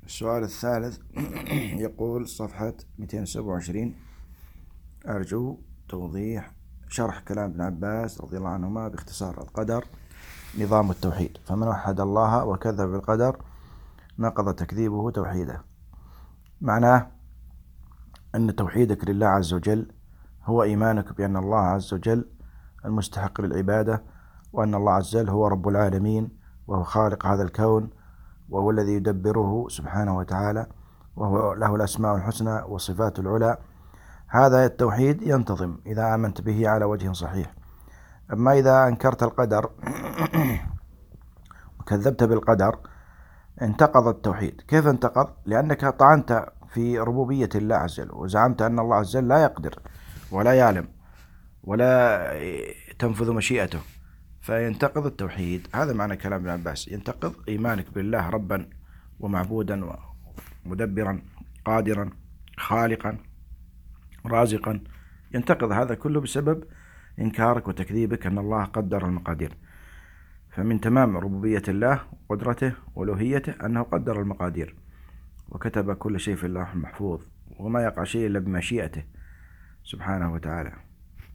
السؤال الثالث يقول صفحة 227: أرجو توضيح شرح كلام ابن عباس رضي الله عنهما باختصار. القدر نظام التوحيد، فمن وحد الله وكذب بالقدر نقض تكذيبه توحيده. معناه أن توحيدك لله عز وجل هو إيمانك بأن الله عز وجل المستحق للعبادة، وأن الله عز وجل هو رب العالمين وهو خالق هذا الكون، وهو الذي يدبره سبحانه وتعالى، وهو له الأسماء الحسنى والصفات العلى. هذا التوحيد ينتظم إذا آمنت به على وجه صحيح. أما إذا أنكرت القدر وكذبت بالقدر انتقض التوحيد. كيف انتقض؟ لأنك طعنت في ربوبية الله عز وجل، وزعمت أن الله عز وجل لا يقدر ولا يعلم ولا تنفذ مشيئته، فينتقض التوحيد. هذا معنى كلام ابن عباس، ينتقض إيمانك بالله ربا ومعبودا ومدبرا قادرا خالقا رازقا، ينتقض هذا كله بسبب إنكارك وتكذيبك أن الله قدر المقادير. فمن تمام ربوبية الله وقدرته وألوهيته أنه قدر المقادير وكتب كل شيء في اللوح المحفوظ، وما يقع شيء إلا بمشيئته سبحانه وتعالى.